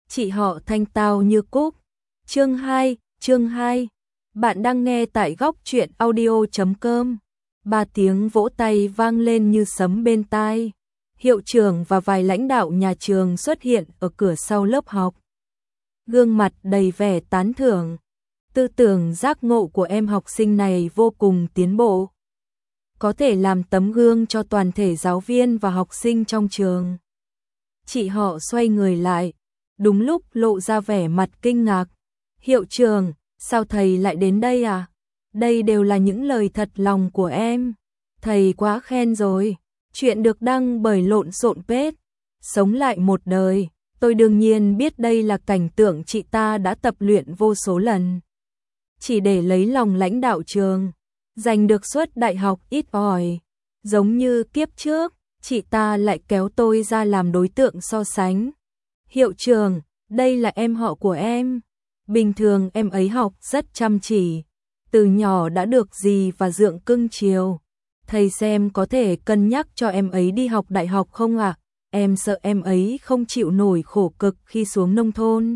chị họ thanh tao như cúc. Chương 2. Bạn đang nghe tại góc truyện audio.com. 3 tiếng vỗ tay vang lên như sấm bên tai. Hiệu trưởng và vài lãnh đạo nhà trường xuất hiện ở cửa sau lớp học. Gương mặt đầy vẻ tán thưởng. Tư tưởng giác ngộ của em học sinh này vô cùng tiến bộ. Có thể làm tấm gương cho toàn thể giáo viên và học sinh trong trường. Chị họ xoay người lại, đúng lúc lộ ra vẻ mặt kinh ngạc. Hiệu trưởng, sao thầy lại đến đây à? Đây đều là những lời thật lòng của em. Thầy quá khen rồi. Chuyện được đăng bởi Lộn Xộn Page. Sống lại một đời. Tôi đương nhiên biết đây là cảnh tượng chị ta đã tập luyện vô số lần. Chỉ để lấy lòng lãnh đạo trường, giành được suất đại học ít ỏi. Giống như kiếp trước, chị ta lại kéo tôi ra làm đối tượng so sánh. Hiệu trưởng, đây là em họ của em. Bình thường em ấy học rất chăm chỉ, từ nhỏ đã được dì và dượng cưng chiều. Thầy xem có thể cân nhắc cho em ấy đi học đại học không ạ? Em sợ em ấy không chịu nổi khổ cực khi xuống nông thôn.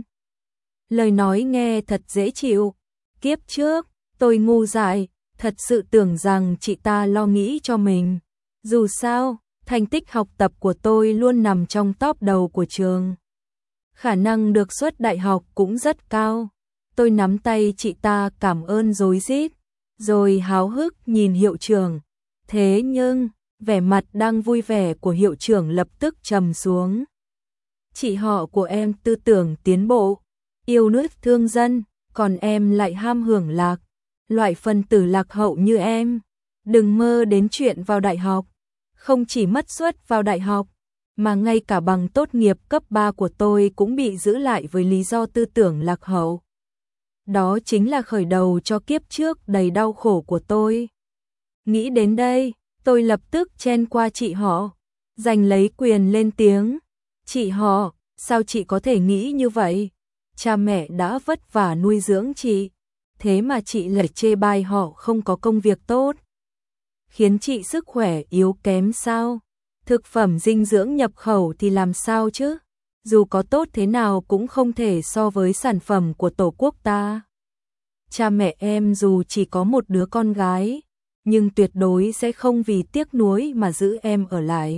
Lời nói nghe thật dễ chịu. Kiếp trước, tôi ngu dại, thật sự tưởng rằng chị ta lo nghĩ cho mình. Dù sao, thành tích học tập của tôi luôn nằm trong top đầu của trường. Khả năng được suất đại học cũng rất cao. Tôi nắm tay chị ta cảm ơn rối rít, rồi háo hức nhìn hiệu trưởng. Thế nhưng, vẻ mặt đang vui vẻ của hiệu trưởng lập tức trầm xuống. Chị họ của em tư tưởng tiến bộ, yêu nước thương dân, còn em lại ham hưởng lạc. Loại phân tử lạc hậu như em, đừng mơ đến chuyện vào đại học. Không chỉ mất suất vào đại học, mà ngay cả bằng tốt nghiệp cấp 3 của tôi cũng bị giữ lại với lý do tư tưởng lạc hậu. Đó chính là khởi đầu cho kiếp trước đầy đau khổ của tôi. Nghĩ đến đây, tôi lập tức chen qua chị họ, giành lấy quyền lên tiếng. Chị họ, sao chị có thể nghĩ như vậy? Cha mẹ đã vất vả nuôi dưỡng chị, thế mà chị lại chê bai họ không có công việc tốt. Khiến chị sức khỏe yếu kém sao? Thực phẩm dinh dưỡng nhập khẩu thì làm sao chứ? Dù có tốt thế nào cũng không thể so với sản phẩm của Tổ quốc ta. Cha mẹ em dù chỉ có một đứa con gái, nhưng tuyệt đối sẽ không vì tiếc nuối mà giữ em ở lại.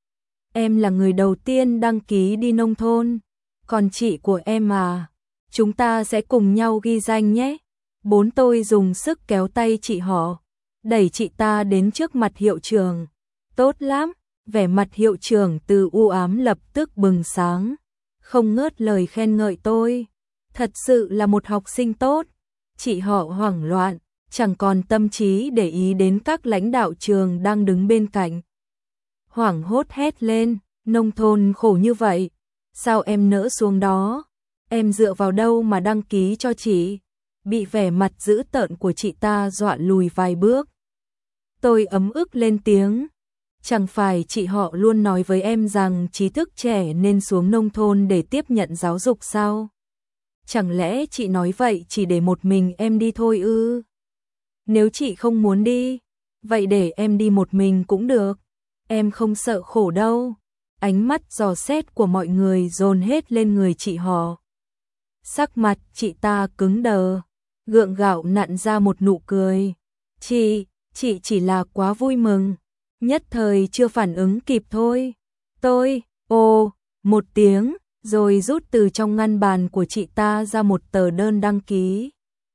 Em là người đầu tiên đăng ký đi nông thôn, còn chị của em à, chúng ta sẽ cùng nhau ghi danh nhé. Bốn tôi dùng sức kéo tay chị họ, đẩy chị ta đến trước mặt hiệu trưởng. Tốt lắm, vẻ mặt hiệu trưởng từ u ám lập tức bừng sáng, không ngớt lời khen ngợi tôi. Thật sự là một học sinh tốt. Chị họ hoảng loạn, chẳng còn tâm trí để ý đến các lãnh đạo trường đang đứng bên cạnh. Hoảng hốt hét lên, nông thôn khổ như vậy, sao em nỡ xuống đó? Em dựa vào đâu mà đăng ký cho chị? Bị vẻ mặt dữ tợn của chị ta dọa lùi vài bước. Tôi ấm ức lên tiếng. Chẳng phải chị họ luôn nói với em rằng trí thức trẻ nên xuống nông thôn để tiếp nhận giáo dục sao? Chẳng lẽ chị nói vậy chỉ để một mình em đi thôi ư? Nếu chị không muốn đi, vậy để em đi một mình cũng được. Em không sợ khổ đâu. Ánh mắt dò xét của mọi người dồn hết lên người chị họ. Sắc mặt chị ta cứng đờ, gượng gạo nặn ra một nụ cười. Chị chỉ là quá vui mừng, nhất thời chưa phản ứng kịp thôi. Tôi, một tiếng, rồi rút từ trong ngăn bàn của chị ta ra một tờ đơn đăng ký.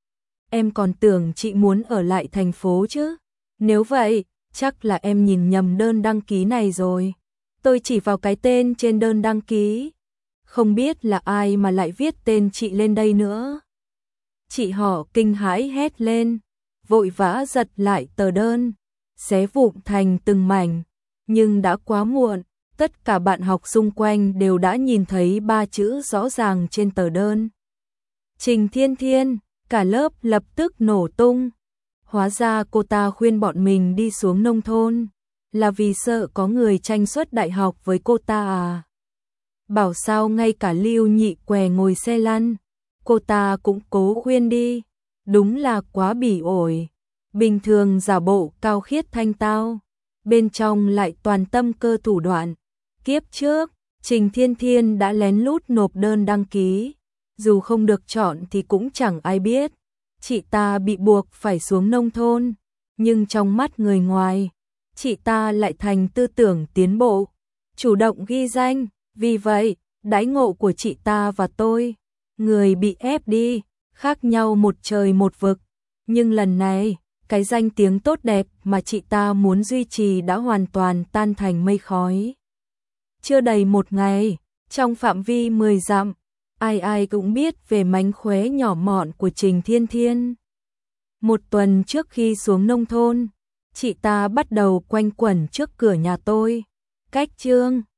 Em còn tưởng chị muốn ở lại thành phố chứ. Nếu vậy, chắc là em nhìn nhầm đơn đăng ký này rồi. Tôi chỉ vào cái tên trên đơn đăng ký. Không biết là ai mà lại viết tên chị lên đây nữa. Chị họ kinh hãi hét lên, vội vã giật lại tờ đơn, xé vụn thành từng mảnh, nhưng đã quá muộn, tất cả bạn học xung quanh đều đã nhìn thấy 3 chữ rõ ràng trên tờ đơn. Trình Thiên Thiên, cả lớp lập tức nổ tung. Hóa ra cô ta khuyên bọn mình đi xuống nông thôn, là vì sợ có người tranh suất đại học với cô ta à? Bảo sao ngay cả Lưu Nhị què ngồi xe lăn, cô ta cũng cố khuyên đi, đúng là quá bỉ ổi. Bình thường giả bộ cao khiết thanh tao, bên trong lại toàn tâm cơ thủ đoạn. Kiếp trước, Trình Thiên Thiên đã lén lút nộp đơn đăng ký, dù không được chọn thì cũng chẳng ai biết. Chị ta bị buộc phải xuống nông thôn, nhưng trong mắt người ngoài, chị ta lại thành tư tưởng tiến bộ, chủ động ghi danh. Vì vậy, đãi ngộ của chị ta và tôi, người bị ép đi, khác nhau một trời một vực. Nhưng lần này, cái danh tiếng tốt đẹp mà chị ta muốn duy trì đã hoàn toàn tan thành mây khói. Chưa đầy một ngày, trong phạm vi 10 dặm, ai ai cũng biết về mánh khóe nhỏ mọn của Trình Thiên Thiên. Một tuần trước khi xuống nông thôn, chị ta bắt đầu quanh quẩn trước cửa nhà tôi. Cách Trương